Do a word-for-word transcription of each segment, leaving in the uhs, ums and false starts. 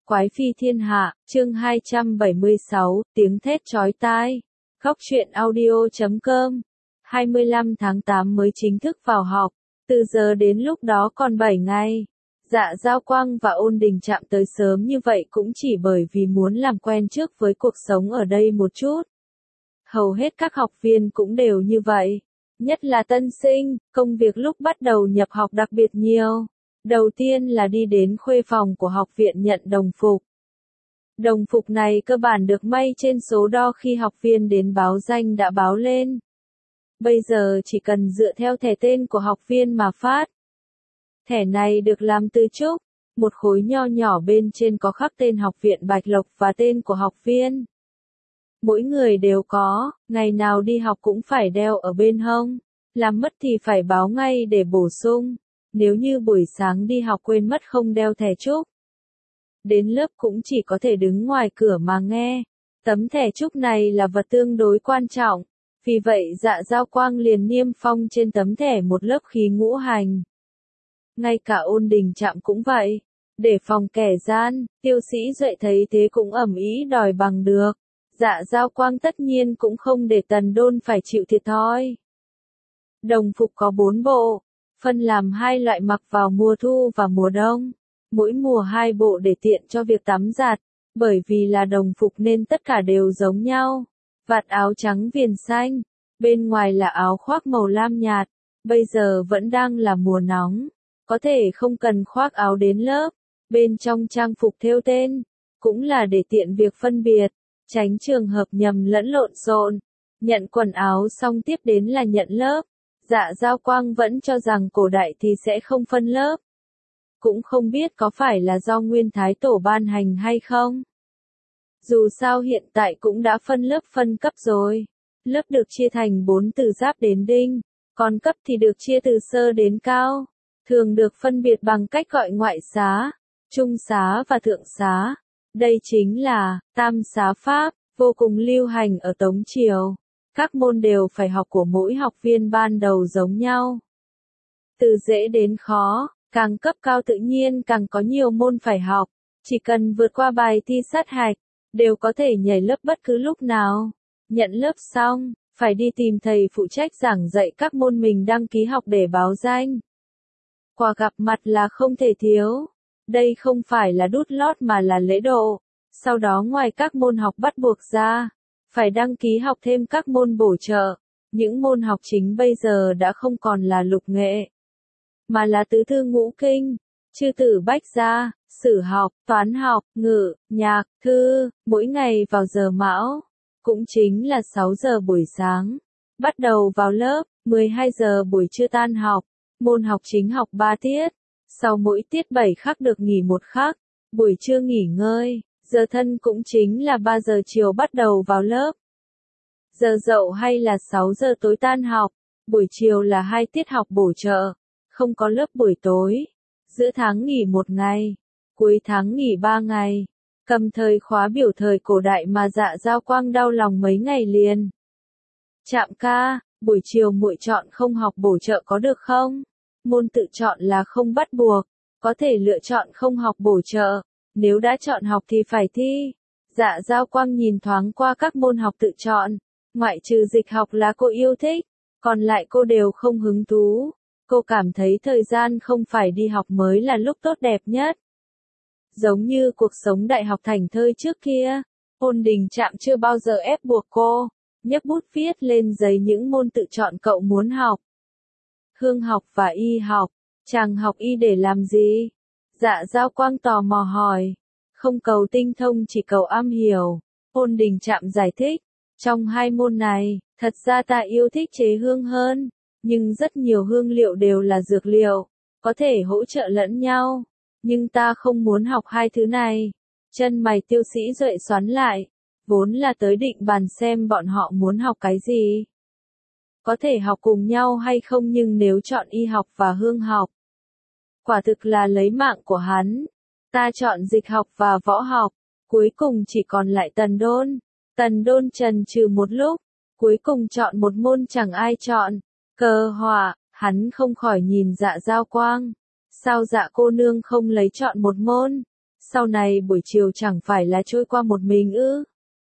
Quái phi thiên hạ, chương hai trăm bảy mươi sáu, tiếng thét chói tai. Góc truyện audio chấm com. hai mươi lăm tháng tám mới chính thức vào học, từ giờ đến lúc đó còn bảy ngày. Dạ Giao Quang và Ôn Đình Trạm tới sớm như vậy cũng chỉ bởi vì muốn làm quen trước với cuộc sống ở đây một chút. Hầu hết các học viên cũng đều như vậy, nhất là tân sinh, công việc lúc bắt đầu nhập học đặc biệt nhiều. Đầu tiên là đi đến khuê phòng của học viện nhận đồng phục. Đồng phục này cơ bản được may trên số đo khi học viên đến báo danh đã báo lên. Bây giờ chỉ cần dựa theo thẻ tên của học viên mà phát. Thẻ này được làm từ trúc, một khối nho nhỏ bên trên có khắc tên học viện Bạch Lộc và tên của học viên. Mỗi người đều có, ngày nào đi học cũng phải đeo ở bên hông, làm mất thì phải báo ngay để bổ sung. Nếu như buổi sáng đi học quên mất không đeo thẻ trúc, đến lớp cũng chỉ có thể đứng ngoài cửa mà nghe. Tấm thẻ trúc này là vật tương đối quan trọng, vì vậy Dạ Giao Quang liền niêm phong trên tấm thẻ một lớp khí ngũ hành. Ngay cả Ôn Đình Trạm cũng vậy, để phòng kẻ gian, Tiêu Sĩ Duệ thấy thế cũng ầm ĩ đòi bằng được. Dạ Giao Quang tất nhiên cũng không để Tần Đôn phải chịu thiệt thòi. Đồng phục có bốn bộ, phân làm hai loại mặc vào mùa thu và mùa đông. Mỗi mùa hai bộ để tiện cho việc tắm giặt, bởi vì là đồng phục nên tất cả đều giống nhau. Vạt áo trắng viền xanh, bên ngoài là áo khoác màu lam nhạt. Bây giờ vẫn đang là mùa nóng, có thể không cần khoác áo đến lớp. Bên trong trang phục thêu tên, cũng là để tiện việc phân biệt, tránh trường hợp nhầm lẫn lộn xộn. Nhận quần áo xong tiếp đến là nhận lớp. Dạ Giao Quang vẫn cho rằng cổ đại thì sẽ không phân lớp. Cũng không biết có phải là do Nguyên Thái Tổ ban hành hay không. Dù sao hiện tại cũng đã phân lớp phân cấp rồi. Lớp được chia thành bốn từ giáp đến đinh, còn cấp thì được chia từ sơ đến cao. Thường được phân biệt bằng cách gọi ngoại xá, trung xá và thượng xá. Đây chính là tam xá pháp, vô cùng lưu hành ở Tống Triều. Các môn đều phải học của mỗi học viên ban đầu giống nhau. Từ dễ đến khó, càng cấp cao tự nhiên càng có nhiều môn phải học. Chỉ cần vượt qua bài thi sát hạch, đều có thể nhảy lớp bất cứ lúc nào. Nhận lớp xong, phải đi tìm thầy phụ trách giảng dạy các môn mình đăng ký học để báo danh. Quà gặp mặt là không thể thiếu. Đây không phải là đút lót mà là lễ độ. Sau đó ngoài các môn học bắt buộc ra, phải đăng ký học thêm các môn bổ trợ. Những môn học chính bây giờ đã không còn là lục nghệ, mà là tứ thư ngũ kinh, chư tử bách gia, sử học, toán học, ngữ, nhạc, thư, mỗi ngày vào giờ mão, cũng chính là sáu giờ buổi sáng. Bắt đầu vào lớp, mười hai giờ buổi trưa tan học, môn học chính học ba tiết, sau mỗi tiết bảy khắc được nghỉ một khắc, buổi trưa nghỉ ngơi. Giờ thân cũng chính là ba giờ chiều bắt đầu vào lớp. Giờ dậu hay là sáu giờ tối tan học, buổi chiều là hai tiết học bổ trợ, không có lớp buổi tối. Giữa tháng nghỉ một ngày, cuối tháng nghỉ ba ngày. Cầm thời khóa biểu thời cổ đại mà Dạ Giao Quang đau lòng mấy ngày liền. Trạm ca, buổi chiều muội chọn không học bổ trợ có được không? Môn tự chọn là không bắt buộc, có thể lựa chọn không học bổ trợ. Nếu đã chọn học thì phải thi. Dạ Giao Quang nhìn thoáng qua các môn học tự chọn, ngoại trừ dịch học là cô yêu thích, còn lại cô đều không hứng thú. Cô cảm thấy thời gian không phải đi học mới là lúc tốt đẹp nhất. Giống như cuộc sống đại học thành thơi trước kia, Ôn Đình Trạm chưa bao giờ ép buộc cô, nhấc bút viết lên giấy những môn tự chọn cậu muốn học. Hương học và y học, chàng học y để làm gì? Dạ Giao Quang tò mò hỏi. Không cầu tinh thông chỉ cầu am hiểu. Ôn Đình Trạm giải thích. Trong hai môn này, thật ra ta yêu thích chế hương hơn. Nhưng rất nhiều hương liệu đều là dược liệu, có thể hỗ trợ lẫn nhau. Nhưng ta không muốn học hai thứ này. Chân mày Tiêu Sĩ Duệ xoắn lại. Vốn là tới định bàn xem bọn họ muốn học cái gì. Có thể học cùng nhau hay không, nhưng nếu chọn y học và hương học, quả thực là lấy mạng của hắn. Ta chọn dịch học và võ học, cuối cùng chỉ còn lại Tần Đôn. Tần Đôn chần chừ một lúc, cuối cùng chọn một môn chẳng ai chọn, cơ hỏa. Hắn không khỏi nhìn Dạ Giao Quang. Sao Dạ cô nương không lấy chọn một môn? Sau này buổi chiều chẳng phải là trôi qua một mình ư?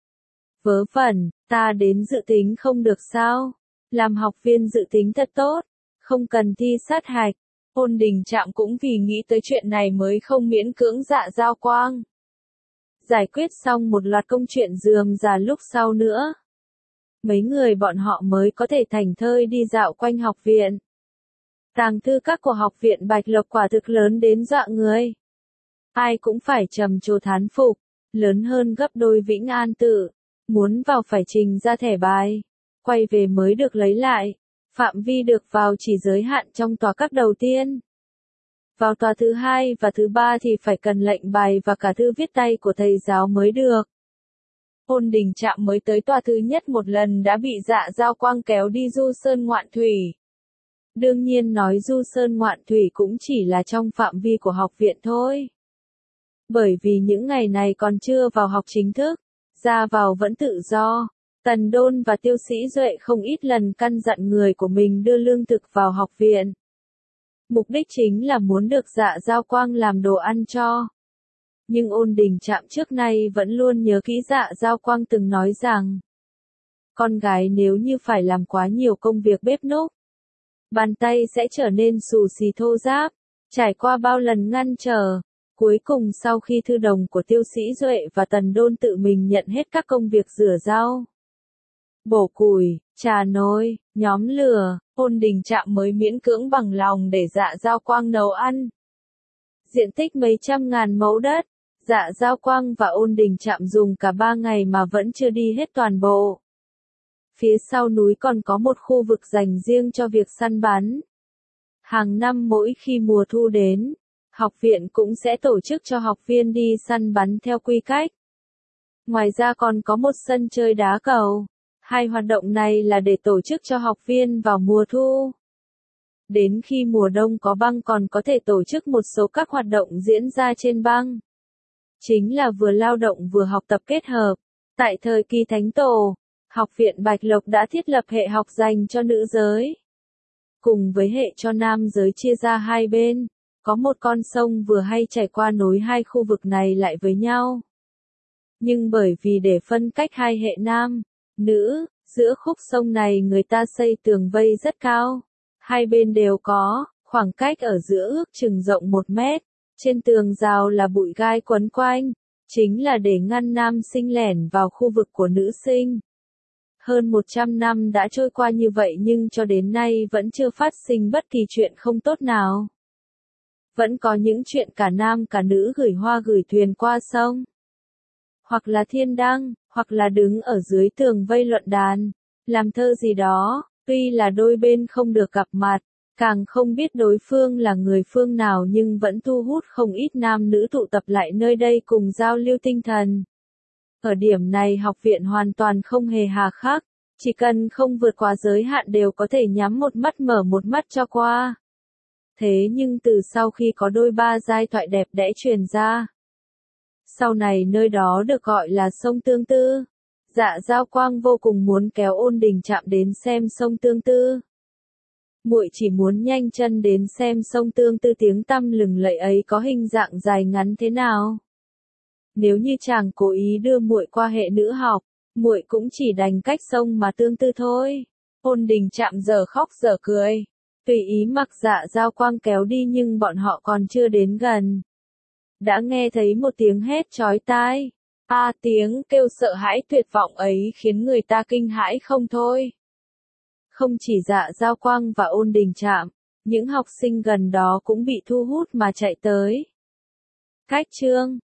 Vớ vẩn, ta đến dự tính không được sao? Làm học viên dự tính thật tốt, không cần thi sát hạch. Ôn Đình Trạm cũng vì nghĩ tới chuyện này mới không miễn cưỡng Dạ Giao Quang. Giải quyết xong một loạt công chuyện rườm rà lúc sau nữa. Mấy người bọn họ mới có thể thành thơi đi dạo quanh học viện. Tàng thư các của học viện Bạch Lộc quả thực lớn đến dọa người. Ai cũng phải trầm trồ thán phục, lớn hơn gấp đôi Vĩnh An Tự. Muốn vào phải trình ra thẻ bài, quay về mới được lấy lại. Phạm vi được vào chỉ giới hạn trong tòa các đầu tiên. Vào tòa thứ hai và thứ ba thì phải cần lệnh bài và cả thư viết tay của thầy giáo mới được. Ôn Đình Trạm mới tới tòa thứ nhất một lần đã bị Dạ Giao Quang kéo đi du sơn ngoạn thủy. Đương nhiên nói du sơn ngoạn thủy cũng chỉ là trong phạm vi của học viện thôi. Bởi vì những ngày này còn chưa vào học chính thức, ra vào vẫn tự do. Tần Đôn và Tiêu Sĩ Duệ không ít lần căn dặn người của mình đưa lương thực vào học viện. Mục đích chính là muốn được Dạ Giao Quang làm đồ ăn cho. Nhưng Ôn Đình Trạm trước nay vẫn luôn nhớ kỹ Dạ Giao Quang từng nói rằng, con gái nếu như phải làm quá nhiều công việc bếp núc, bàn tay sẽ trở nên xù xì thô ráp. Trải qua bao lần ngăn trở, cuối cùng sau khi thư đồng của Tiêu Sĩ Duệ và Tần Đôn tự mình nhận hết các công việc rửa rau, bổ củi, trà nồi, nhóm lửa, Ôn Đình Trạm mới miễn cưỡng bằng lòng để Dạ Giao Quang nấu ăn. Diện tích mấy trăm ngàn mẫu đất, Dạ Giao Quang và Ôn Đình Trạm dùng cả ba ngày mà vẫn chưa đi hết toàn bộ. Phía sau núi còn có một khu vực dành riêng cho việc săn bắn. Hàng năm mỗi khi mùa thu đến, học viện cũng sẽ tổ chức cho học viên đi săn bắn theo quy cách. Ngoài ra còn có một sân chơi đá cầu. Hai hoạt động này là để tổ chức cho học viên vào mùa thu. Đến khi mùa đông có băng còn có thể tổ chức một số các hoạt động diễn ra trên băng. Chính là vừa lao động vừa học tập kết hợp. Tại thời kỳ Thánh Tổ, học viện Bạch Lộc đã thiết lập hệ học dành cho nữ giới. Cùng với hệ cho nam giới chia ra hai bên, có một con sông vừa hay chảy qua nối hai khu vực này lại với nhau. Nhưng bởi vì để phân cách hai hệ nam, nữ, giữa khúc sông này người ta xây tường vây rất cao. Hai bên đều có, khoảng cách ở giữa ước chừng rộng một mét. Trên tường rào là bụi gai quấn quanh, chính là để ngăn nam sinh lẻn vào khu vực của nữ sinh. Hơn một trăm năm đã trôi qua như vậy nhưng cho đến nay vẫn chưa phát sinh bất kỳ chuyện không tốt nào. Vẫn có những chuyện cả nam cả nữ gửi hoa gửi thuyền qua sông. Hoặc là thiên đăng, hoặc là đứng ở dưới tường vây luận đàn, làm thơ gì đó, tuy là đôi bên không được gặp mặt, càng không biết đối phương là người phương nào nhưng vẫn thu hút không ít nam nữ tụ tập lại nơi đây cùng giao lưu tinh thần. Ở điểm này học viện hoàn toàn không hề hà khắc, chỉ cần không vượt quá giới hạn đều có thể nhắm một mắt mở một mắt cho qua. Thế nhưng từ sau khi có đôi ba giai thoại đẹp đẽ truyền ra, sau này nơi đó được gọi là sông Tương Tư. Dạ Giao Quang vô cùng muốn kéo Ôn Đình Trạm đến xem sông Tương Tư. Muội chỉ muốn nhanh chân đến xem sông Tương Tư tiếng tăm lừng lẫy ấy có hình dạng dài ngắn thế nào. Nếu như chàng cố ý đưa muội qua hệ nữ học, muội cũng chỉ đành cách sông mà Tương Tư thôi. Ôn Đình Trạm giờ khóc giờ cười, tùy ý mặc Dạ Giao Quang kéo đi nhưng bọn họ còn chưa đến gần. Đã nghe thấy một tiếng hét chói tai. A à, tiếng kêu sợ hãi tuyệt vọng ấy khiến người ta kinh hãi không thôi. Không chỉ Dạ Giao Quang và Ôn Đình Trạm, những học sinh gần đó cũng bị thu hút mà chạy tới. Cách chương